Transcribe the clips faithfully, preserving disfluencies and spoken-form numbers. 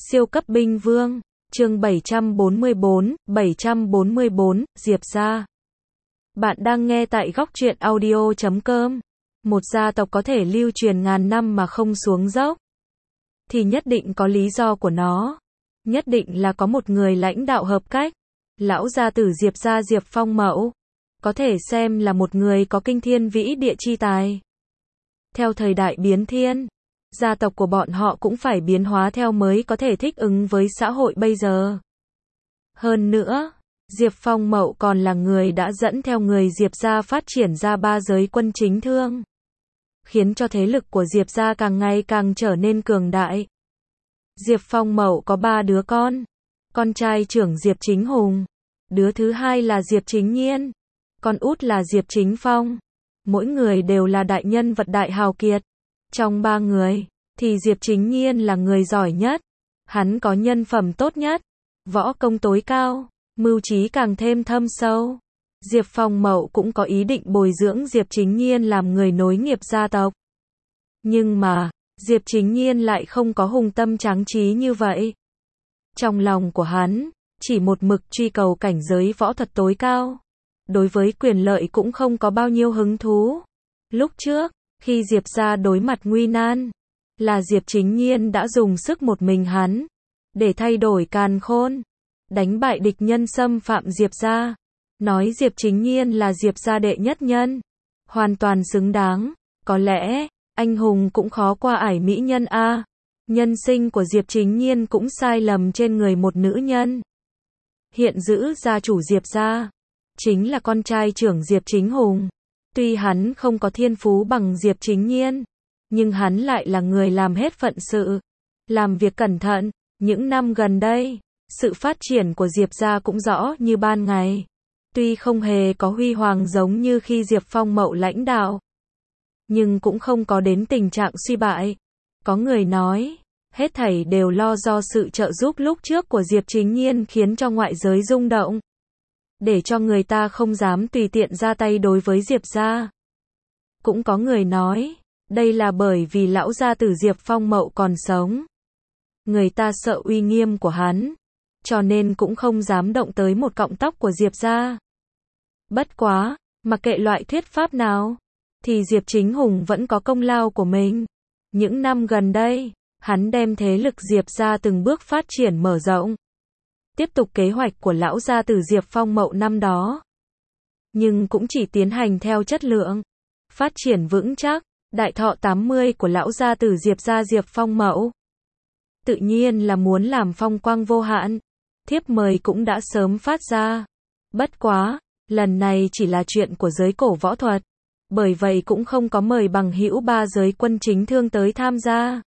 Siêu cấp binh vương, chương bảy trăm bốn mươi bốn, bảy trăm bốn mươi bốn, Diệp gia. Bạn đang nghe tại góc truyện audio chấm com. Một gia tộc có thể lưu truyền ngàn năm mà không xuống dốc, thì nhất định có lý do của nó. Nhất định là có một người lãnh đạo hợp cách. Lão gia tử Diệp gia Diệp Phong Mậu, có thể xem là một người có kinh thiên vĩ địa chi tài. Theo thời đại biến thiên, gia tộc của bọn họ cũng phải biến hóa theo mới có thể thích ứng với xã hội bây giờ. Hơn nữa, Diệp Phong Mậu còn là người đã dẫn theo người Diệp gia phát triển ra ba giới quân chính thương, khiến cho thế lực của Diệp gia càng ngày càng trở nên cường đại. Diệp Phong Mậu có ba đứa con. Con trai trưởng Diệp Chính Hùng, đứa thứ hai là Diệp Chính Nhiên, con út là Diệp Chính Phong. Mỗi người đều là đại nhân vật đại hào kiệt. Trong ba người, thì Diệp Chính Nhiên là người giỏi nhất. Hắn có nhân phẩm tốt nhất, võ công tối cao, mưu trí càng thêm thâm sâu. Diệp Phong Mậu cũng có ý định bồi dưỡng Diệp Chính Nhiên làm người nối nghiệp gia tộc. Nhưng mà, Diệp Chính Nhiên lại không có hùng tâm tráng trí như vậy. Trong lòng của hắn, chỉ một mực truy cầu cảnh giới võ thuật tối cao. Đối với quyền lợi cũng không có bao nhiêu hứng thú. Lúc trước, khi Diệp gia đối mặt nguy nan, là Diệp Chính Nhiên đã dùng sức một mình hắn, để thay đổi càn khôn, đánh bại địch nhân xâm phạm Diệp gia. Nói Diệp Chính Nhiên là Diệp gia đệ nhất nhân, hoàn toàn xứng đáng. Có lẽ, anh hùng cũng khó qua ải mỹ nhân a. Nhân sinh của Diệp Chính Nhiên cũng sai lầm trên người một nữ nhân. Hiện giữ gia chủ Diệp gia, chính là con trai trưởng Diệp Chính Hùng. Tuy hắn không có thiên phú bằng Diệp Chính Nhiên, nhưng hắn lại là người làm hết phận sự, làm việc cẩn thận. Những năm gần đây, sự phát triển của Diệp gia cũng rõ như ban ngày. Tuy không hề có huy hoàng giống như khi Diệp Phong Mậu lãnh đạo, nhưng cũng không có đến tình trạng suy bại. Có người nói, hết thảy đều lo do sự trợ giúp lúc trước của Diệp Chính Nhiên khiến cho ngoại giới rung động, để cho người ta không dám tùy tiện ra tay đối với Diệp gia. Cũng có người nói, đây là bởi vì lão gia tử Diệp Phong Mậu còn sống. Người ta sợ uy nghiêm của hắn, cho nên cũng không dám động tới một cọng tóc của Diệp gia. Bất quá, mặc kệ loại thuyết pháp nào, thì Diệp Chính Hùng vẫn có công lao của mình. Những năm gần đây, hắn đem thế lực Diệp gia từng bước phát triển mở rộng, tiếp tục kế hoạch của lão gia tử Diệp Phong Mậu năm đó. Nhưng cũng chỉ tiến hành theo chất lượng, phát triển vững chắc. Đại thọ tám mươi của lão gia tử Diệp gia Diệp Phong Mậu, tự nhiên là muốn làm phong quang vô hạn. Thiếp mời cũng đã sớm phát ra. Bất quá, lần này chỉ là chuyện của giới cổ võ thuật, bởi vậy cũng không có mời bằng hữu ba giới quân chính thương tới tham gia.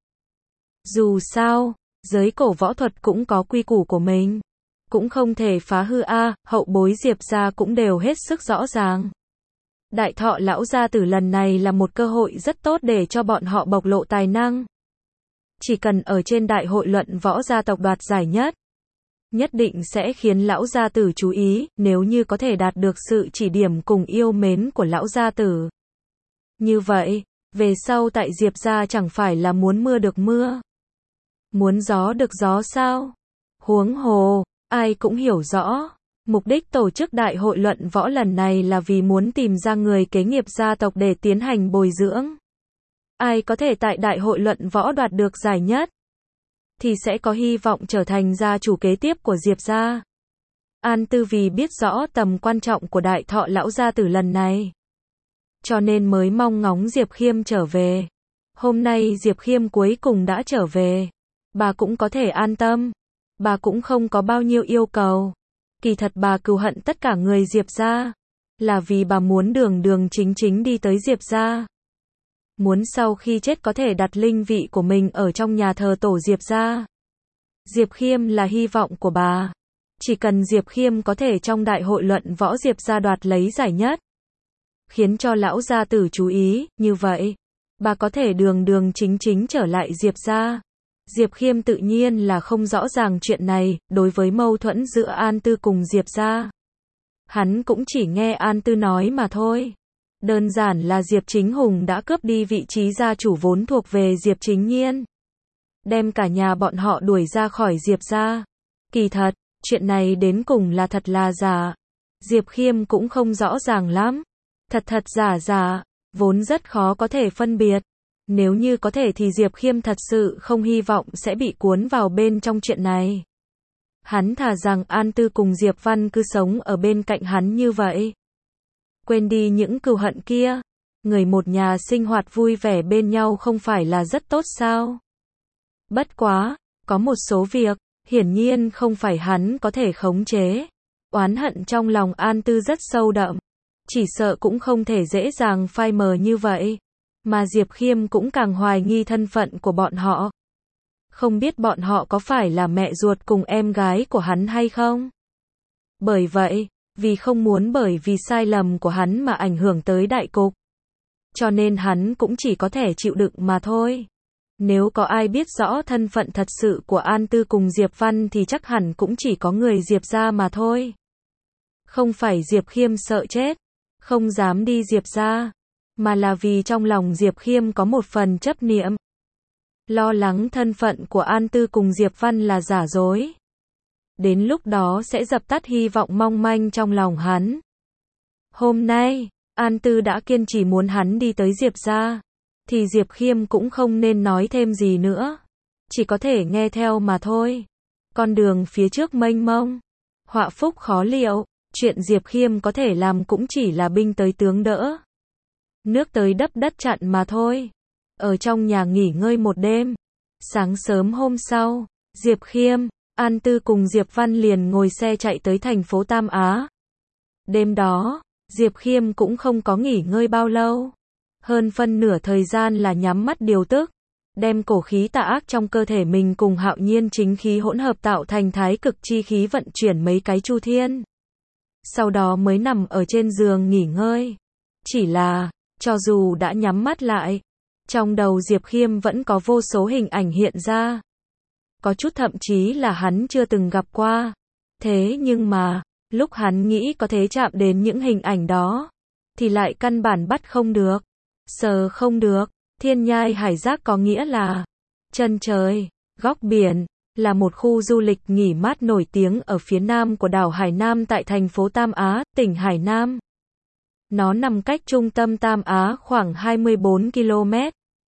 Dù sao, giới cổ võ thuật cũng có quy củ của mình, cũng không thể phá hư a. Hậu bối Diệp gia cũng đều hết sức rõ ràng. Đại thọ lão gia tử lần này là một cơ hội rất tốt để cho bọn họ bộc lộ tài năng. Chỉ cần ở trên đại hội luận võ gia tộc đoạt giải nhất, nhất định sẽ khiến lão gia tử chú ý. Nếu như có thể đạt được sự chỉ điểm cùng yêu mến của lão gia tử, như vậy, về sau tại Diệp gia chẳng phải là muốn mưa được mưa, muốn gió được gió sao? Huống hồ, ai cũng hiểu rõ, mục đích tổ chức đại hội luận võ lần này là vì muốn tìm ra người kế nghiệp gia tộc để tiến hành bồi dưỡng. Ai có thể tại đại hội luận võ đoạt được giải nhất, thì sẽ có hy vọng trở thành gia chủ kế tiếp của Diệp gia. An Tư vì biết rõ tầm quan trọng của đại thọ lão gia tử lần này, cho nên mới mong ngóng Diệp Khiêm trở về. Hôm nay Diệp Khiêm cuối cùng đã trở về, bà cũng có thể an tâm. Bà cũng không có bao nhiêu yêu cầu. Kỳ thật bà cừu hận tất cả người Diệp gia, là vì bà muốn đường đường chính chính đi tới Diệp gia. Muốn sau khi chết có thể đặt linh vị của mình ở trong nhà thờ tổ Diệp gia. Diệp Khiêm là hy vọng của bà. Chỉ cần Diệp Khiêm có thể trong đại hội luận võ Diệp gia đoạt lấy giải nhất, khiến cho lão gia tử chú ý, như vậy, bà có thể đường đường chính chính trở lại Diệp gia. Diệp Khiêm tự nhiên là không rõ ràng chuyện này. Đối với mâu thuẫn giữa An Tư cùng Diệp gia, hắn cũng chỉ nghe An Tư nói mà thôi. Đơn giản là Diệp Chính Hùng đã cướp đi vị trí gia chủ vốn thuộc về Diệp Chính Nhiên. đem cả nhà bọn họ đuổi ra khỏi Diệp gia. Kỳ thật, chuyện này đến cùng là thật là giả. Diệp Khiêm cũng không rõ ràng lắm. Thật thật giả giả, vốn rất khó có thể phân biệt. Nếu như có thể thì Diệp Khiêm thật sự không hy vọng sẽ bị cuốn vào bên trong chuyện này. Hắn thà rằng An Tư cùng Diệp Văn cứ sống ở bên cạnh hắn như vậy. Quên đi những cừu hận kia. Người một nhà sinh hoạt vui vẻ bên nhau không phải là rất tốt sao? Bất quá, có một số việc, hiển nhiên không phải hắn có thể khống chế. Oán hận trong lòng An Tư rất sâu đậm. Chỉ sợ cũng không thể dễ dàng phai mờ như vậy. Mà Diệp Khiêm cũng càng hoài nghi thân phận của bọn họ. Không biết bọn họ có phải là mẹ ruột cùng em gái của hắn hay không? Bởi vậy, vì không muốn bởi vì sai lầm của hắn mà ảnh hưởng tới đại cục. Cho nên hắn cũng chỉ có thể chịu đựng mà thôi. Nếu có ai biết rõ thân phận thật sự của An Tư cùng Diệp Văn thì chắc hẳn cũng chỉ có người Diệp gia mà thôi. Không phải Diệp Khiêm sợ chết, không dám đi Diệp gia, mà là vì trong lòng Diệp Khiêm có một phần chấp niệm. Lo lắng thân phận của An Tư cùng Diệp Văn là giả dối. Đến lúc đó sẽ dập tắt hy vọng mong manh trong lòng hắn. Hôm nay, An Tư đã kiên trì muốn hắn đi tới Diệp gia, thì Diệp Khiêm cũng không nên nói thêm gì nữa. Chỉ có thể nghe theo mà thôi. Con đường phía trước mênh mông, họa phúc khó liệu, chuyện Diệp Khiêm có thể làm cũng chỉ là binh tới tướng đỡ. Nước tới đắp đất chặn mà thôi. Ở trong nhà nghỉ ngơi một đêm. Sáng sớm hôm sau, Diệp Khiêm, An Tư cùng Diệp Văn liền ngồi xe chạy tới thành phố Tam Á. Đêm đó, Diệp Khiêm cũng không có nghỉ ngơi bao lâu. Hơn phân nửa thời gian là nhắm mắt điều tức, đem cổ khí tà ác trong cơ thể mình cùng hạo nhiên chính khí hỗn hợp tạo thành thái cực chi khí vận chuyển mấy cái chu thiên. Sau đó mới nằm ở trên giường nghỉ ngơi. Chỉ là, cho dù đã nhắm mắt lại, trong đầu Diệp Khiêm vẫn có vô số hình ảnh hiện ra. Có chút thậm chí là hắn chưa từng gặp qua. Thế nhưng mà, lúc hắn nghĩ có thể chạm đến những hình ảnh đó, thì lại căn bản bắt không được, sờ không được. Thiên Nhai Hải Giác có nghĩa là chân trời, góc biển, là một khu du lịch nghỉ mát nổi tiếng ở phía nam của đảo Hải Nam tại thành phố Tam Á, tỉnh Hải Nam. Nó nằm cách trung tâm Tam Á khoảng hai mươi bốn ki lô mét,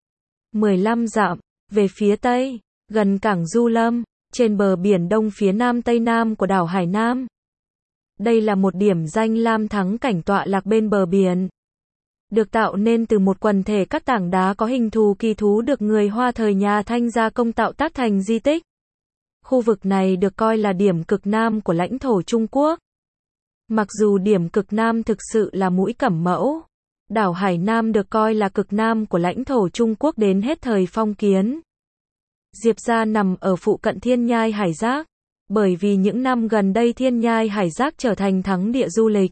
mười lăm dặm, về phía tây, gần cảng Du Lâm, trên bờ biển đông phía nam tây nam của đảo Hải Nam. Đây là một điểm danh lam thắng cảnh tọa lạc bên bờ biển. Được tạo nên từ một quần thể các tảng đá có hình thù kỳ thú được người Hoa thời nhà Thanh gia công tạo tác thành di tích. Khu vực này được coi là điểm cực nam của lãnh thổ Trung Quốc. Mặc dù điểm cực nam thực sự là mũi cẩm mẫu, đảo Hải Nam được coi là cực nam của lãnh thổ Trung Quốc đến hết thời phong kiến. Diệp gia nằm ở phụ cận Thiên Nhai Hải Giác, bởi vì những năm gần đây Thiên Nhai Hải Giác trở thành thắng địa du lịch,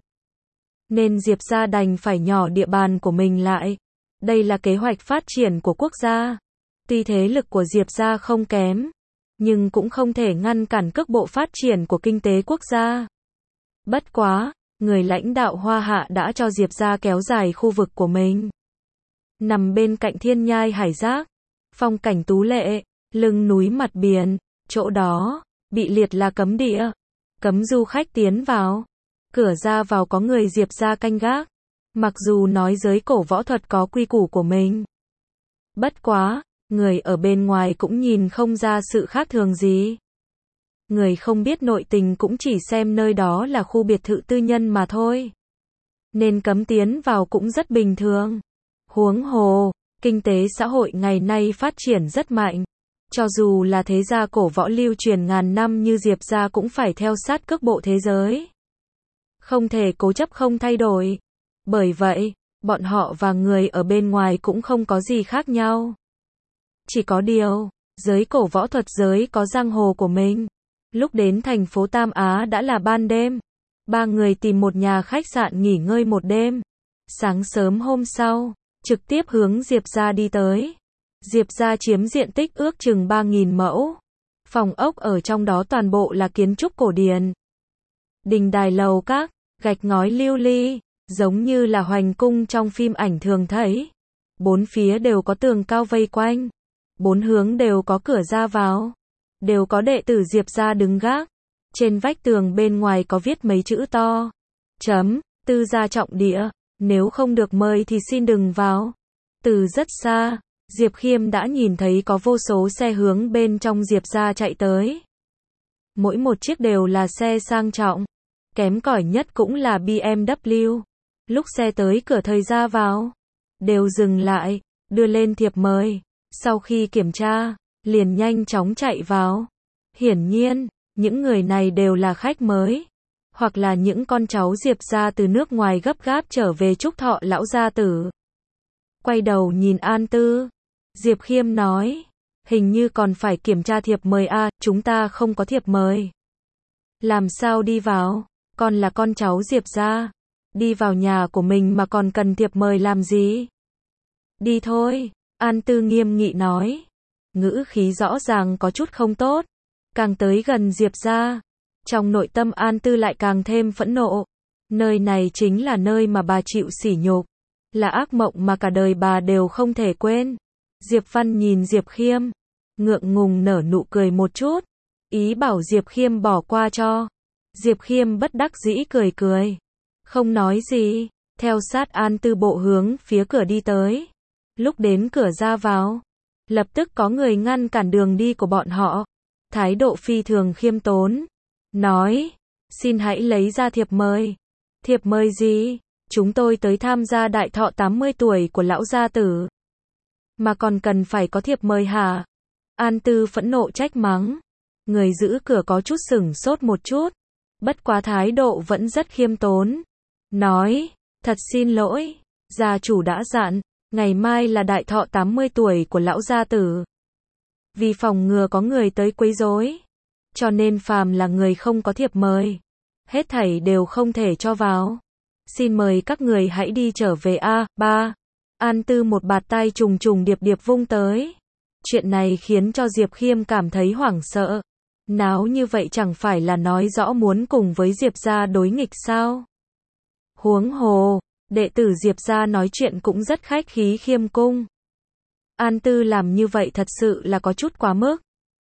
nên Diệp gia đành phải nhỏ địa bàn của mình lại. Đây là kế hoạch phát triển của quốc gia. Tuy thế lực của Diệp gia không kém, nhưng cũng không thể ngăn cản cước bộ phát triển của kinh tế quốc gia. Bất quá, người lãnh đạo Hoa Hạ đã cho Diệp gia kéo dài khu vực của mình. Nằm bên cạnh Thiên Nhai Hải Giác, phong cảnh tú lệ, lưng núi mặt biển, chỗ đó bị liệt là cấm địa, cấm du khách tiến vào. Cửa ra vào có người Diệp gia canh gác. Mặc dù nói giới cổ võ thuật có quy củ của mình, bất quá, người ở bên ngoài cũng nhìn không ra sự khác thường gì. Người không biết nội tình cũng chỉ xem nơi đó là khu biệt thự tư nhân mà thôi, nên cấm tiến vào cũng rất bình thường. Huống hồ, kinh tế xã hội ngày nay phát triển rất mạnh. Cho dù là thế gia cổ võ lưu truyền ngàn năm như Diệp gia cũng phải theo sát cước bộ thế giới. Không thể cố chấp không thay đổi. Bởi vậy, bọn họ và người ở bên ngoài cũng không có gì khác nhau. Chỉ có điều, giới cổ võ thuật giới có giang hồ của mình. Lúc đến thành phố Tam Á đã là ban đêm. Ba người tìm một nhà khách sạn nghỉ ngơi một đêm. Sáng sớm hôm sau, trực tiếp hướng Diệp gia đi tới. Diệp gia chiếm diện tích ước chừng ba nghìn mẫu. Phòng ốc ở trong đó toàn bộ là kiến trúc cổ điển. Đình đài lầu các, gạch ngói lưu ly, giống như là hoành cung trong phim ảnh thường thấy. Bốn phía đều có tường cao vây quanh. Bốn hướng đều có cửa ra vào, đều có đệ tử Diệp gia đứng gác. Trên vách tường bên ngoài có viết mấy chữ to. Chấm, Tư gia trọng địa, nếu không được mời thì xin đừng vào. Từ rất xa, Diệp Khiêm đã nhìn thấy có vô số xe hướng bên trong Diệp gia chạy tới. Mỗi một chiếc đều là xe sang trọng, kém cỏi nhất cũng là bê em vê. Lúc xe tới cửa thời ra vào, đều dừng lại, đưa lên thiệp mời. Sau khi kiểm tra, liền nhanh chóng chạy vào. Hiển nhiên, những người này đều là khách mới, hoặc là những con cháu Diệp gia từ nước ngoài gấp gáp trở về chúc thọ lão gia tử. Quay đầu nhìn An Tư, Diệp Khiêm nói, hình như còn phải kiểm tra thiệp mời a, à, chúng ta không có thiệp mời. Làm sao đi vào, con là con cháu Diệp gia, đi vào nhà của mình mà còn cần thiệp mời làm gì? Đi thôi, An Tư nghiêm nghị nói, ngữ khí rõ ràng có chút không tốt. Càng tới gần Diệp gia, trong nội tâm An Tư lại càng thêm phẫn nộ. Nơi này chính là nơi mà bà chịu sỉ nhục, là ác mộng mà cả đời bà đều không thể quên. Diệp Văn nhìn Diệp Khiêm, ngượng ngùng nở nụ cười một chút, ý bảo Diệp Khiêm bỏ qua cho. Diệp Khiêm bất đắc dĩ cười cười, không nói gì, theo sát An Tư bộ hướng phía cửa đi tới. Lúc đến cửa ra vào, lập tức có người ngăn cản đường đi của bọn họ. Thái độ phi thường khiêm tốn, nói, xin hãy lấy ra thiệp mời. Thiệp mời gì? Chúng tôi tới tham gia đại thọ tám mươi tuổi của lão gia tử, mà còn cần phải có thiệp mời hả? An Tư phẫn nộ trách mắng. Người giữ cửa có chút sửng sốt một chút, bất quá thái độ vẫn rất khiêm tốn. Nói, thật xin lỗi, gia chủ đã dặn, ngày mai là đại thọ tám mươi tuổi của lão gia tử. Vì phòng ngừa có người tới quấy rối, cho nên phàm là người không có thiệp mời, hết thảy đều không thể cho vào. Xin mời các người hãy đi trở về a. Ba. An Tư một bạt tay trùng trùng điệp điệp vung tới. Chuyện này khiến cho Diệp Khiêm cảm thấy hoảng sợ. Náo như vậy chẳng phải là nói rõ muốn cùng với Diệp gia đối nghịch sao? Huống hồ, đệ tử Diệp gia nói chuyện cũng rất khách khí khiêm cung. An Tư làm như vậy thật sự là có chút quá mức.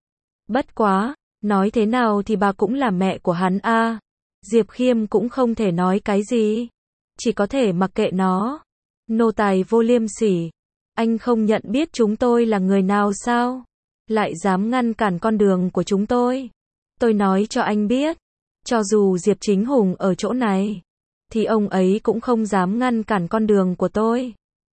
Bất quá, nói thế nào thì bà cũng là mẹ của hắn a. À. Diệp Khiêm cũng không thể nói cái gì, chỉ có thể mặc kệ nó. Nô tài vô liêm sỉ, anh không nhận biết chúng tôi là người nào sao? Lại dám ngăn cản con đường của chúng tôi. Tôi nói cho anh biết, cho dù Diệp Chính Hùng ở chỗ này, thì ông ấy cũng không dám ngăn cản con đường của tôi.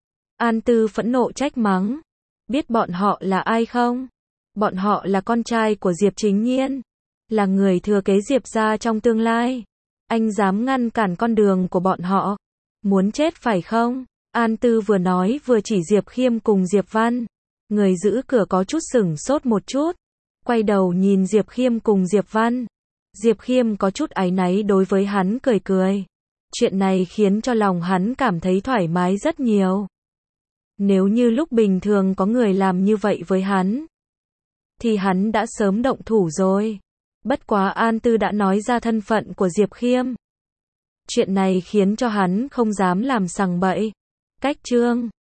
An Tư phẫn nộ trách mắng. Biết bọn họ là ai không? Bọn họ là con trai của Diệp Chính Nhiên, là người thừa kế Diệp gia trong tương lai. Anh dám ngăn cản con đường của bọn họ? Muốn chết phải không? An Tư vừa nói vừa chỉ Diệp Khiêm cùng Diệp Văn. Người giữ cửa có chút sửng sốt một chút, quay đầu nhìn Diệp Khiêm cùng Diệp Văn. Diệp Khiêm có chút áy náy đối với hắn cười cười. Chuyện này khiến cho lòng hắn cảm thấy thoải mái rất nhiều. Nếu như lúc bình thường có người làm như vậy với hắn, thì hắn đã sớm động thủ rồi. Bất quá An Tư đã nói ra thân phận của Diệp Khiêm. Chuyện này khiến cho hắn không dám làm sằng bậy. Cách chương